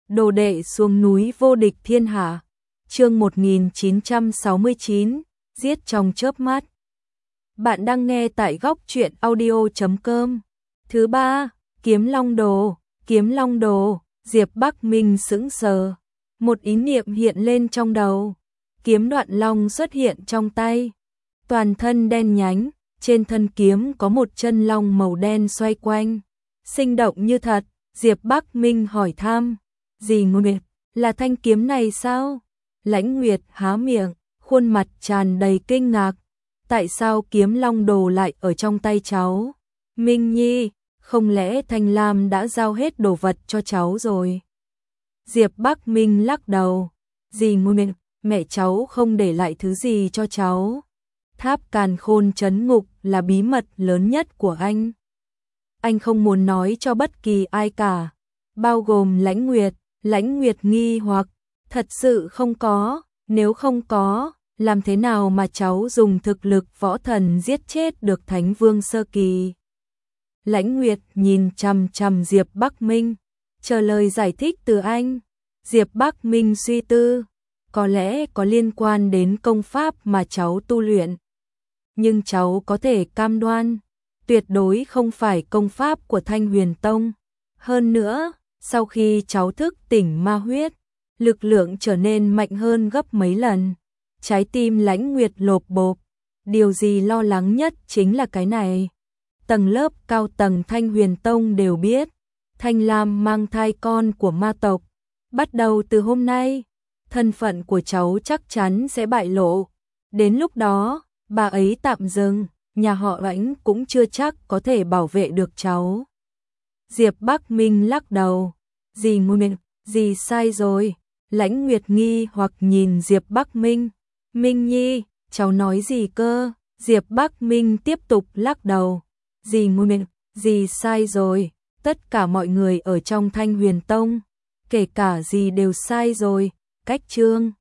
đồ đệ xuống núi vô địch thiên hạ. Chương 1969, giết trong chớp mắt. Bạn đang nghe tại góc truyện audio.com. Thứ 3, Kiếm Long Đồ. Kiếm Long Đồ, Diệp Bắc Minh sững sờ. Một ý niệm hiện lên trong đầu. Kiếm Đoạn Long xuất hiện trong tay. Toàn thân đen nhánh, trên thân kiếm có một chân long màu đen xoay quanh. Sinh động như thật, Diệp Bắc Minh hỏi thăm. Dì Nguyệt, là thanh kiếm này sao? Lãnh Nguyệt há miệng, khuôn mặt tràn đầy kinh ngạc. Tại sao Kiếm Long Đồ lại ở trong tay cháu? Minh Nhi, không lẽ Thanh Lam đã giao hết đồ vật cho cháu rồi? Diệp Bắc Minh lắc đầu. Dì Nguyệt, mẹ cháu không để lại thứ gì cho cháu. Tháp Càn Khôn trấn ngục là bí mật lớn nhất của anh. Anh không muốn nói cho bất kỳ ai cả, bao gồm Lãnh Nguyệt. Lãnh Nguyệt nghi hoặc, thật sự không có, nếu không có, làm thế nào mà cháu dùng thực lực võ thần giết chết được Thánh Vương sơ kỳ? Lãnh Nguyệt nhìn chằm chằm Diệp Bắc Minh, chờ lời giải thích từ anh. Diệp Bắc Minh suy tư, có lẽ có liên quan đến công pháp mà cháu tu luyện. Nhưng cháu có thể cam đoan, tuyệt đối không phải công pháp của Thanh Huyền Tông. Hơn nữa, sau khi cháu thức tỉnh ma huyết, lực lượng trở nên mạnh hơn gấp mấy lần. Trái tim Lãnh Nguyệt lộp bộp. Điều gì lo lắng nhất chính là cái này. Tầng lớp cao tầng Thanh Huyền Tông đều biết, Thanh Lam mang thai con của ma tộc. Bắt đầu từ hôm nay, thân phận của cháu chắc chắn sẽ bại lộ. Đến lúc đó, bà ấy tạm dừng, nhà họ Lãnh cũng chưa chắc có thể bảo vệ được cháu. Diệp Bắc Minh lắc đầu. Dì Nguyệt, dì sai rồi. Lãnh Nguyệt nghi hoặc nhìn Diệp Bắc Minh. Minh Nhi, cháu nói gì cơ? Diệp Bắc Minh tiếp tục lắc đầu. Dì Nguyệt, dì sai rồi. Tất cả mọi người ở trong Thanh Huyền Tông, kể cả dì đều sai rồi. Cách chương